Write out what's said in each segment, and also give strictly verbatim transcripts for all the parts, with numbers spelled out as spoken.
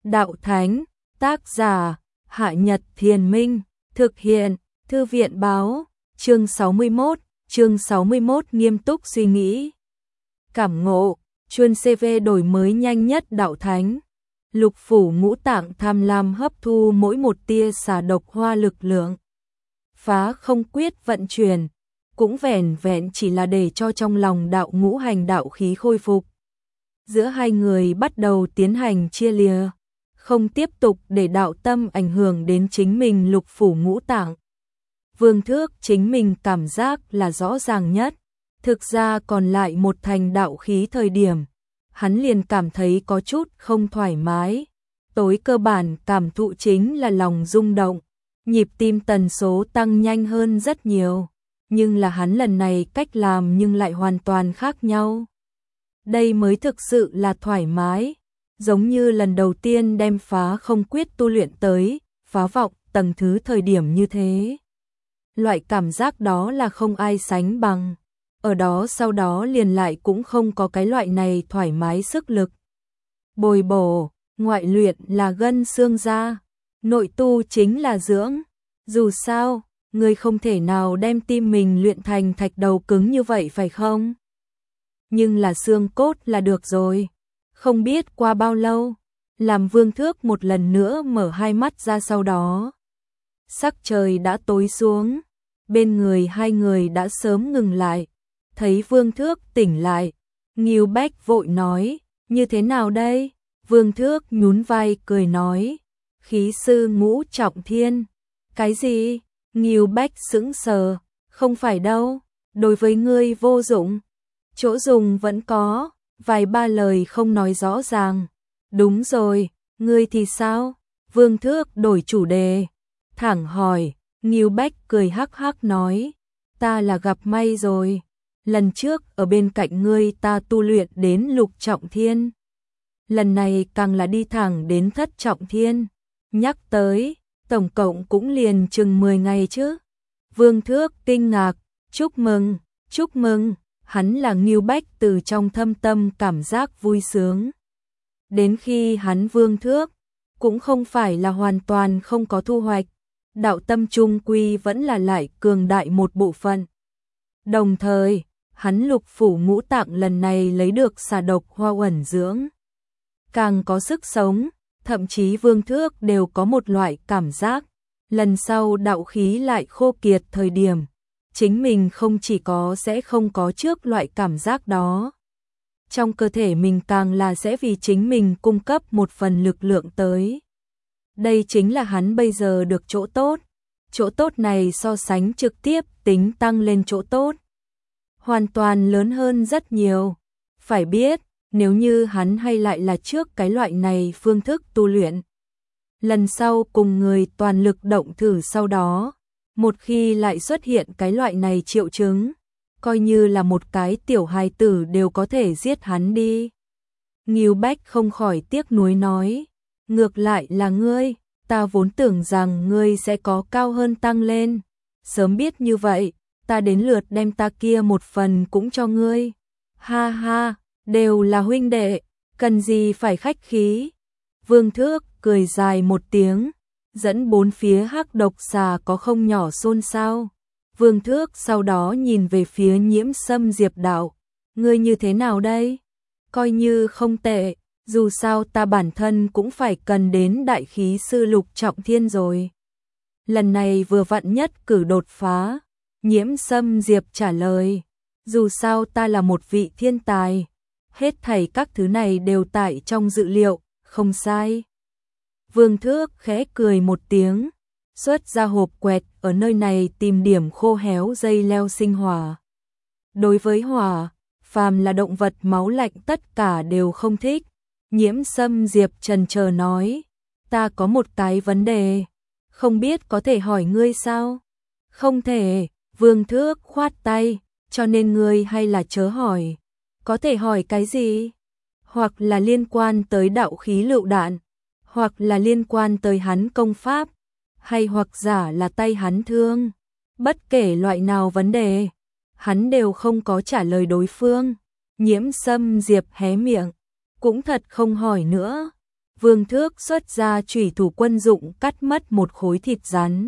Đạo Thánh, tác giả, Hạ Nhật Thiền Minh, thực hiện, Thư viện báo, chương sáu mươi mốt, chương sáu mươi mốt nghiêm túc suy nghĩ. Cảm ngộ, chuyên xê vê đổi mới nhanh nhất Đạo Thánh. Lục phủ ngũ tạng tham lam hấp thu mỗi một tia xả độc hoa lực lượng. Phá không quyết vận chuyển, cũng vẻn vẹn chỉ là để cho trong lòng đạo ngũ hành đạo khí khôi phục. Giữa hai người bắt đầu tiến hành chia lìa, không tiếp tục để đạo tâm ảnh hưởng đến chính mình lục phủ ngũ tạng. Vương Thước chính mình cảm giác là rõ ràng nhất, thực ra còn lại một thành đạo khí thời điểm, hắn liền cảm thấy có chút không thoải mái. Tối cơ bản cảm thụ chính là lòng rung động, nhịp tim tần số tăng nhanh hơn rất nhiều, nhưng là hắn lần này cách làm nhưng lại hoàn toàn khác nhau. Đây mới thực sự là thoải mái, giống như lần đầu tiên đem phá không quyết tu luyện tới, phá vọng tầng thứ thời điểm như thế. Loại cảm giác đó là không ai sánh bằng, ở đó sau đó liền lại cũng không có cái loại này thoải mái sức lực. Bồi bổ, ngoại luyện là gân xương da, nội tu chính là dưỡng, dù sao, người không thể nào đem tim mình luyện thành thạch đầu cứng như vậy phải không? Nhưng là xương cốt là được rồi. Không biết qua bao lâu, làm Vương Thước một lần nữa mở hai mắt ra sau đó. Sắc trời đã tối xuống, bên người hai người đã sớm ngừng lại. Thấy Vương Thước tỉnh lại, Ngưu Bách vội nói, như thế nào đây? Vương Thước nhún vai cười nói, khí sư ngũ trọng thiên. Cái gì? Ngưu Bách sững sờ, không phải đâu, đối với ngươi vô dụng. Chỗ dùng vẫn có, vài ba lời không nói rõ ràng. Đúng rồi, ngươi thì sao? Vương Thước đổi chủ đề, thẳng hỏi. Ngưu Bách cười hắc hắc nói, ta là gặp may rồi. Lần trước ở bên cạnh ngươi ta tu luyện đến lục trọng thiên. Lần này càng là đi thẳng đến thất trọng thiên. Nhắc tới, tổng cộng cũng liền chừng mười ngày chứ. Vương Thước kinh ngạc, chúc mừng, chúc mừng. Hắn là Ngưu Bách từ trong thâm tâm cảm giác vui sướng. Đến khi hắn Vương Thước, cũng không phải là hoàn toàn không có thu hoạch, đạo tâm trung quy vẫn là lại cường đại một bộ phận. Đồng thời, hắn lục phủ ngũ tạng lần này lấy được xà độc hoa uẩn dưỡng. Càng có sức sống, thậm chí Vương Thước đều có một loại cảm giác, lần sau đạo khí lại khô kiệt thời điểm, chính mình không chỉ có sẽ không có trước loại cảm giác đó. Trong cơ thể mình càng là sẽ vì chính mình cung cấp một phần lực lượng tới. Đây chính là hắn bây giờ được chỗ tốt. Chỗ tốt này so sánh trực tiếp tính tăng lên chỗ tốt, hoàn toàn lớn hơn rất nhiều. Phải biết, nếu như hắn hay lại là trước cái loại này phương thức tu luyện, lần sau cùng người toàn lực động thử sau đó, một khi lại xuất hiện cái loại này triệu chứng, coi như là một cái tiểu hài tử đều có thể giết hắn đi. Ngưu Bách không khỏi tiếc nuối nói, ngược lại là ngươi, ta vốn tưởng rằng ngươi sẽ có cao hơn tăng lên. Sớm biết như vậy, ta đến lượt đem ta kia một phần cũng cho ngươi. Ha ha, đều là huynh đệ, cần gì phải khách khí. Vương Thước cười dài một tiếng, dẫn bốn phía hắc độc xà có không nhỏ xôn xao. Vương Thước sau đó nhìn về phía Nhiễm Sâm Diệp đạo, ngươi như thế nào đây? Coi như không tệ, dù sao ta bản thân cũng phải cần đến đại khí sư lục trọng thiên rồi. Lần này vừa vặn nhất cử đột phá. Nhiễm Sâm Diệp trả lời, dù sao ta là một vị thiên tài, hết thảy các thứ này đều tại trong dự liệu, không sai. Vương Thước khẽ cười một tiếng, xuất ra hộp quẹt, ở nơi này tìm điểm khô héo dây leo sinh hỏa. Đối với hỏa, phàm là động vật máu lạnh tất cả đều không thích. Nhiễm Sâm Diệp chần chờ nói, ta có một cái vấn đề, không biết có thể hỏi ngươi sao? Không thể. Vương Thước khoát tay, cho nên ngươi hay là chớ hỏi. Có thể hỏi cái gì? Hoặc là liên quan tới đạo khí lựu đạn, hoặc là liên quan tới hắn công pháp, hay hoặc giả là tay hắn thương. Bất kể loại nào vấn đề, hắn đều không có trả lời đối phương. Nhiễm Sâm Diệp hé miệng, cũng thật không hỏi nữa. Vương Thước xuất ra chủy thủ quân dụng cắt mất một khối thịt rắn.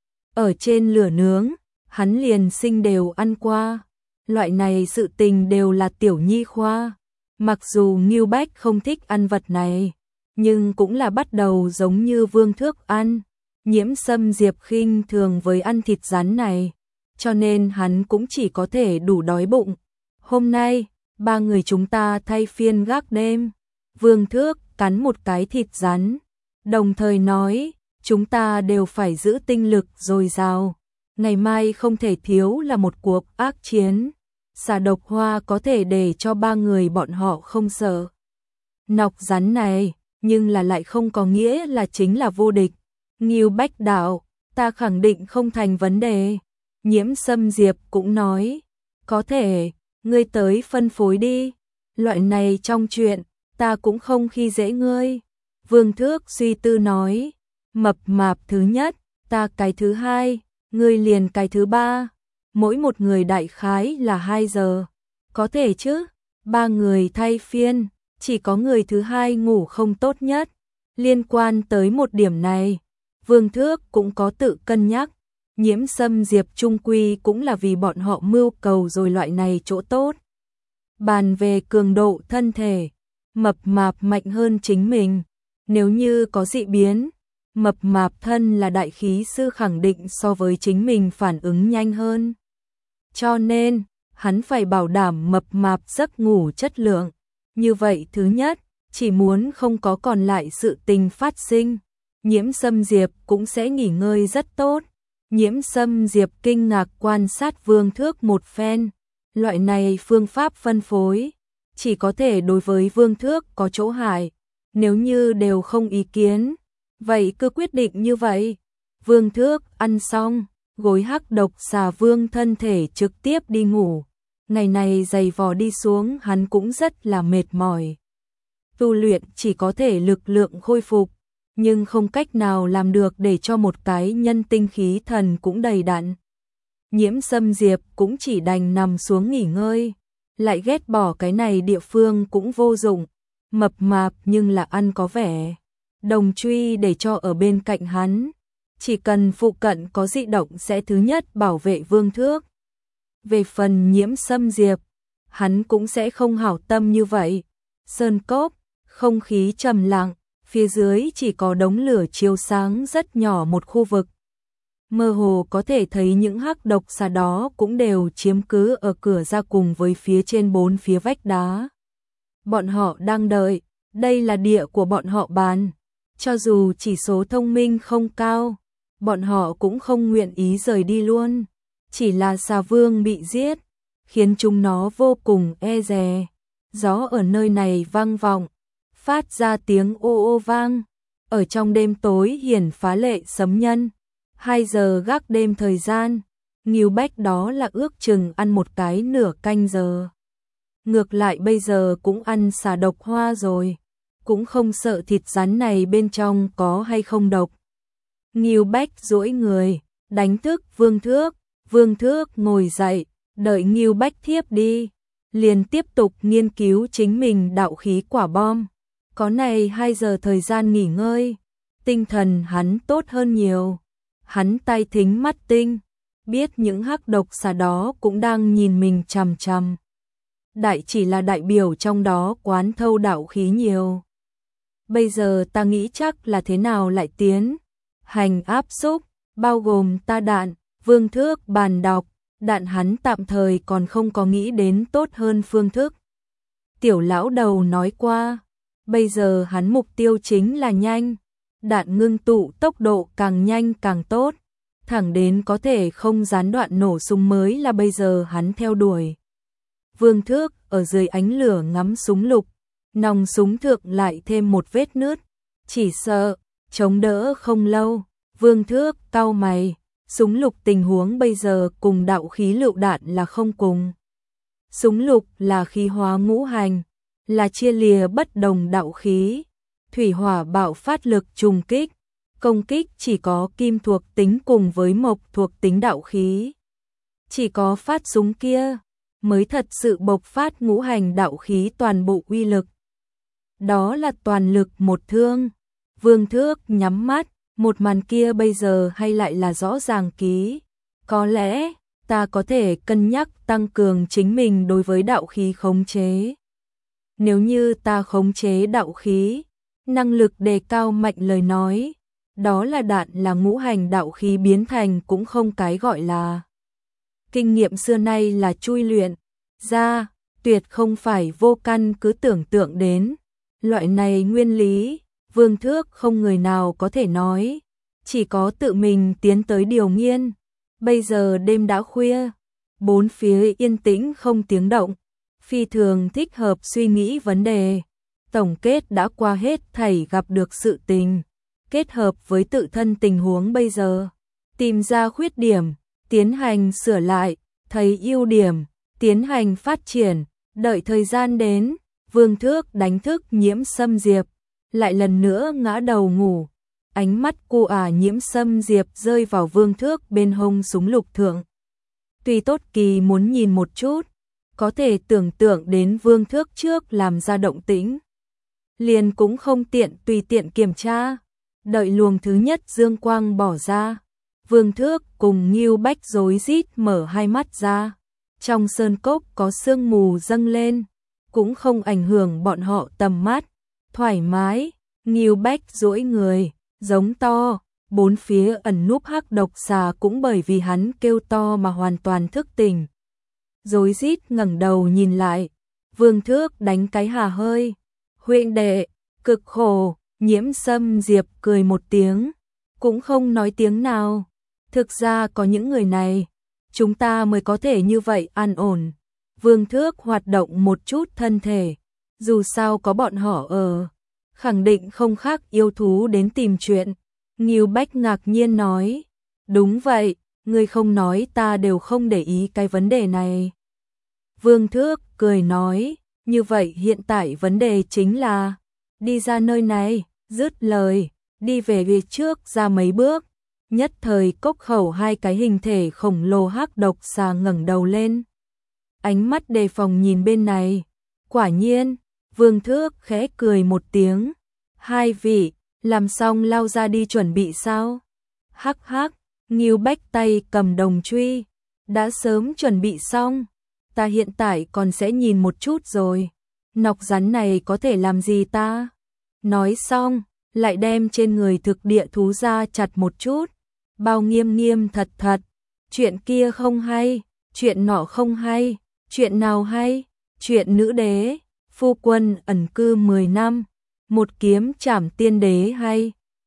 Ở trên lửa nướng, hắn liền sinh đều ăn qua. Loại này sự tình đều là tiểu nhi khoa. Mặc dù Ngưu Bách không thích ăn vật này, nhưng cũng là bắt đầu giống như Vương Thước ăn. Nhiễm Sâm Diệp khinh thường với ăn thịt rắn này, cho nên hắn cũng chỉ có thể đủ đói bụng. Hôm nay, ba người chúng ta thay phiên gác đêm. Vương Thước cắn một cái thịt rắn, đồng thời nói, chúng ta đều phải giữ tinh lực dồi dào. Ngày mai không thể thiếu là một cuộc ác chiến. Xà độc hoa có thể để cho ba người bọn họ không sợ nọc rắn này, nhưng là lại không có nghĩa là chính là vô địch. Ngưu Bách đạo, ta khẳng định không thành vấn đề. Nhiễm Sâm Diệp cũng nói, có thể, ngươi tới phân phối đi. Loại này trong chuyện, ta cũng không khi dễ ngươi. Vương Thước suy tư nói, mập mạp thứ nhất, ta cái thứ hai, ngươi liền cái thứ ba. Mỗi một người đại khái là hai giờ. Có thể chứ, ba người thay phiên, chỉ có người thứ hai ngủ không tốt nhất. Liên quan tới một điểm này, Vương Thước cũng có tự cân nhắc. Nhiễm Sâm Diệp trung quy cũng là vì bọn họ mưu cầu rồi loại này chỗ tốt. Bàn về cường độ thân thể, mập mạp mạnh hơn chính mình. Nếu như có dị biến, mập mạp thân là đại khí sư khẳng định so với chính mình phản ứng nhanh hơn. Cho nên, hắn phải bảo đảm mập mạp giấc ngủ chất lượng. Như vậy thứ nhất, chỉ muốn không có còn lại sự tình phát sinh, Nhiễm Sâm Diệp cũng sẽ nghỉ ngơi rất tốt. Nhiễm Sâm Diệp kinh ngạc quan sát Vương Thước một phen. Loại này phương pháp phân phối, chỉ có thể đối với Vương Thước có chỗ hại. Nếu như đều không ý kiến, vậy cứ quyết định như vậy. Vương Thước ăn xong, gối hắc độc xà vương thân thể trực tiếp đi ngủ. Ngày này giày vò đi xuống hắn cũng rất là mệt mỏi. Tu luyện chỉ có thể lực lượng khôi phục, nhưng không cách nào làm được để cho một cái nhân tinh khí thần cũng đầy đặn. Nhiễm Sâm Diệp cũng chỉ đành nằm xuống nghỉ ngơi, lại ghét bỏ cái này địa phương cũng vô dụng, mập mạp nhưng là ăn có vẻ. Đồng Truy để cho ở bên cạnh hắn, chỉ cần phụ cận có dị động sẽ thứ nhất bảo vệ Vương Thước. Về phần Nhiễm Sâm Diệp, hắn cũng sẽ không hảo tâm như vậy. Sơn cốc, không khí trầm lặng, phía dưới chỉ có đống lửa chiếu sáng rất nhỏ một khu vực. Mơ hồ có thể thấy những hắc độc xà đó cũng đều chiếm cứ ở cửa ra cùng với phía trên bốn phía vách đá. Bọn họ đang đợi, đây là địa của bọn họ bàn. Cho dù chỉ số thông minh không cao, bọn họ cũng không nguyện ý rời đi luôn. Chỉ là xà vương bị giết, khiến chúng nó vô cùng e dè. Gió ở nơi này vang vọng, phát ra tiếng ô ô vang. Ở trong đêm tối hiển phá lệ sấm nhân. Hai giờ gác đêm thời gian, Ngưu Bách đó là ước chừng ăn một cái nửa canh giờ. Ngược lại bây giờ cũng ăn xà độc hoa rồi, cũng không sợ thịt rắn này bên trong có hay không độc. Ngưu Bách duỗi người, đánh thức Vương Thước. Vương Thước ngồi dậy, đợi Ngưu Bách thiếp đi, liền tiếp tục nghiên cứu chính mình đạo khí quả bom. Có này hai giờ thời gian nghỉ ngơi, tinh thần hắn tốt hơn nhiều. Hắn tai thính mắt tinh, biết những hắc độc xà đó cũng đang nhìn mình chằm chằm. Đại chỉ là đại biểu trong đó quán thâu đạo khí nhiều. Bây giờ ta nghĩ chắc là thế nào lại tiến hành áp xúc, bao gồm ta đạn. Vương Thước bàn đọc, đạn hắn tạm thời còn không có nghĩ đến tốt hơn phương thức. Tiểu lão đầu nói qua, bây giờ hắn mục tiêu chính là nhanh, đạn ngưng tụ tốc độ càng nhanh càng tốt, thẳng đến có thể không gián đoạn nổ súng mới là bây giờ hắn theo đuổi. Vương Thước ở dưới ánh lửa ngắm súng lục, nòng súng thượng lại thêm một vết nứt, chỉ sợ chống đỡ không lâu. Vương Thước cau mày. Súng lục tình huống bây giờ cùng đạo khí lựu đạn là không cùng. Súng lục là khí hóa ngũ hành, là chia lìa bất đồng đạo khí. Thủy hỏa bạo phát lực trùng kích, công kích chỉ có kim thuộc tính cùng với mộc thuộc tính đạo khí. Chỉ có phát súng kia mới thật sự bộc phát ngũ hành đạo khí toàn bộ uy lực. đó là toàn lực một thương. Vương Thước nhắm mắt, một màn kia bây giờ hay lại là rõ ràng ký. Có lẽ, ta có thể cân nhắc tăng cường chính mình đối với đạo khí khống chế. Nếu như ta khống chế đạo khí, năng lực đề cao mạnh lời nói, đó là đạn là ngũ hành đạo khí biến thành cũng không cái gọi là. Kinh nghiệm xưa nay là chui luyện ra, tuyệt không phải vô căn cứ tưởng tượng đến. Loại này nguyên lý, Vương Thước không người nào có thể nói, chỉ có tự mình tiến tới điều nghiên. Bây giờ đêm đã khuya, bốn phía yên tĩnh không tiếng động, phi thường thích hợp suy nghĩ vấn đề. Tổng kết đã qua hết thảy gặp được sự tình, kết hợp với tự thân tình huống bây giờ, tìm ra khuyết điểm, tiến hành sửa lại, thấy ưu điểm, tiến hành phát triển, đợi thời gian đến, Vương Thước đánh thức Nhiễm Sâm Diệp, lại lần nữa ngã đầu ngủ. Ánh mắt cô ả Nhiễm Sâm Diệp rơi vào Vương Thước bên hông súng lục thượng. Tuy tốt kỳ muốn nhìn một chút, có thể tưởng tượng đến Vương Thước trước làm ra động tĩnh, liền cũng không tiện tùy tiện kiểm tra. Đợi luồng thứ nhất dương quang bỏ ra, Vương Thước cùng Ngưu Bách rối rít mở hai mắt ra. Trong sơn cốc có sương mù dâng lên, cũng không ảnh hưởng bọn họ tầm mắt, thoải mái. Ngưu Bách duỗi người, giống to, bốn phía ẩn núp hắc độc xà cũng bởi vì hắn kêu to mà hoàn toàn thức tỉnh. Rối rít ngẩng đầu nhìn lại, Vương Thước đánh cái hà hơi. Huynh đệ, cực khổ. Nhiễm Sâm Diệp cười một tiếng, cũng không nói tiếng nào. Thực ra có những người này, chúng ta mới có thể như vậy an ổn. Vương Thước hoạt động một chút thân thể, dù sao có bọn họ ở, khẳng định không khác yêu thú đến tìm chuyện. Ngưu Bách ngạc nhiên nói, đúng vậy, ngươi không nói ta đều không để ý cái vấn đề này. Vương Thước cười nói, như vậy hiện tại vấn đề chính là đi ra nơi này. Dứt lời, đi về phía trước ra mấy bước, nhất thời cốc khẩu hai cái hình thể khổng lồ hắc độc xà ngẩng đầu lên. Ánh mắt đề phòng nhìn bên này, quả nhiên, Vương Thước khẽ cười một tiếng. Hai vị, làm xong lao ra đi chuẩn bị sao? Hắc hắc, Ngưu Bách tay cầm đồng truy, đã sớm chuẩn bị xong, ta hiện tại còn sẽ nhìn một chút rồi. Nọc rắn này có thể làm gì ta? Nói xong, lại đem trên người thực địa thú ra chặt một chút, bao nghiêm nghiêm thật thật, chuyện kia không hay, chuyện nọ không hay, chuyện nào hay, chuyện nữ đế, phu quân ẩn cư mười năm, một kiếm trảm tiên đế hay.